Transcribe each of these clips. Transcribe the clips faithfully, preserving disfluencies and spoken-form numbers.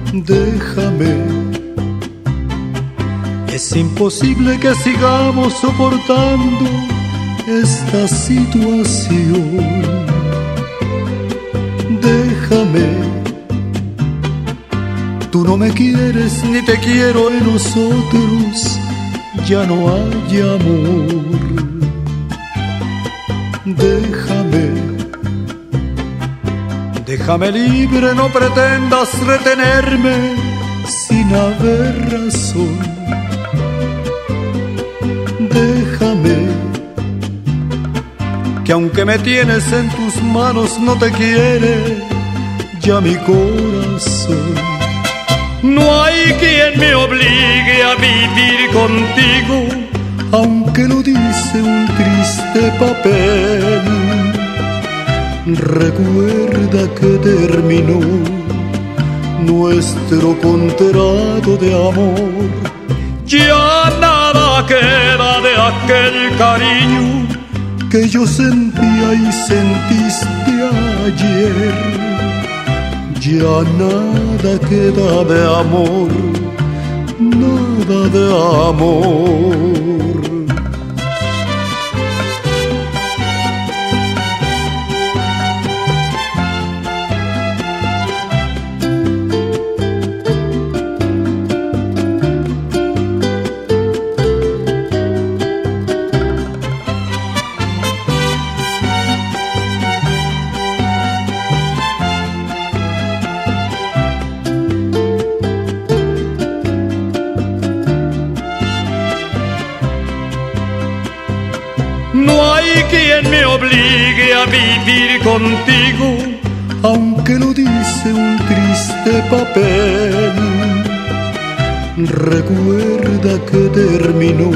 déjame. Es imposible que sigamos soportando esta situación. Déjame. Tú no me quieres ni te quiero, en nosotros ya no hay amor. Déjame. Déjame libre, no pretendas retenerme sin haber razón. Déjame, que aunque me tienes en tus manos no te quiere ya mi corazón. No hay quien me obligue a vivir contigo, aunque lo dice un triste papel. Recuerda que terminó nuestro contrato de amor. Ya nada queda de aquel cariño que yo sentía y sentiste ayer. Ya nada queda de amor, nada de amor. No hay quien me obligue a vivir contigo, aunque lo dice un triste papel. Recuerda que terminó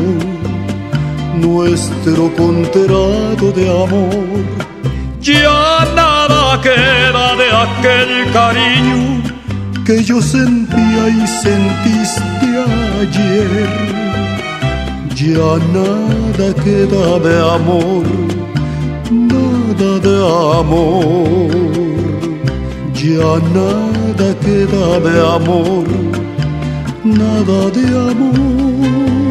nuestro contrato de amor. Ya nada queda de aquel cariño que yo sentía y sentiste ayer. Ya nada queda de amor, nada de amor. Ya nada queda de amor, nada de amor.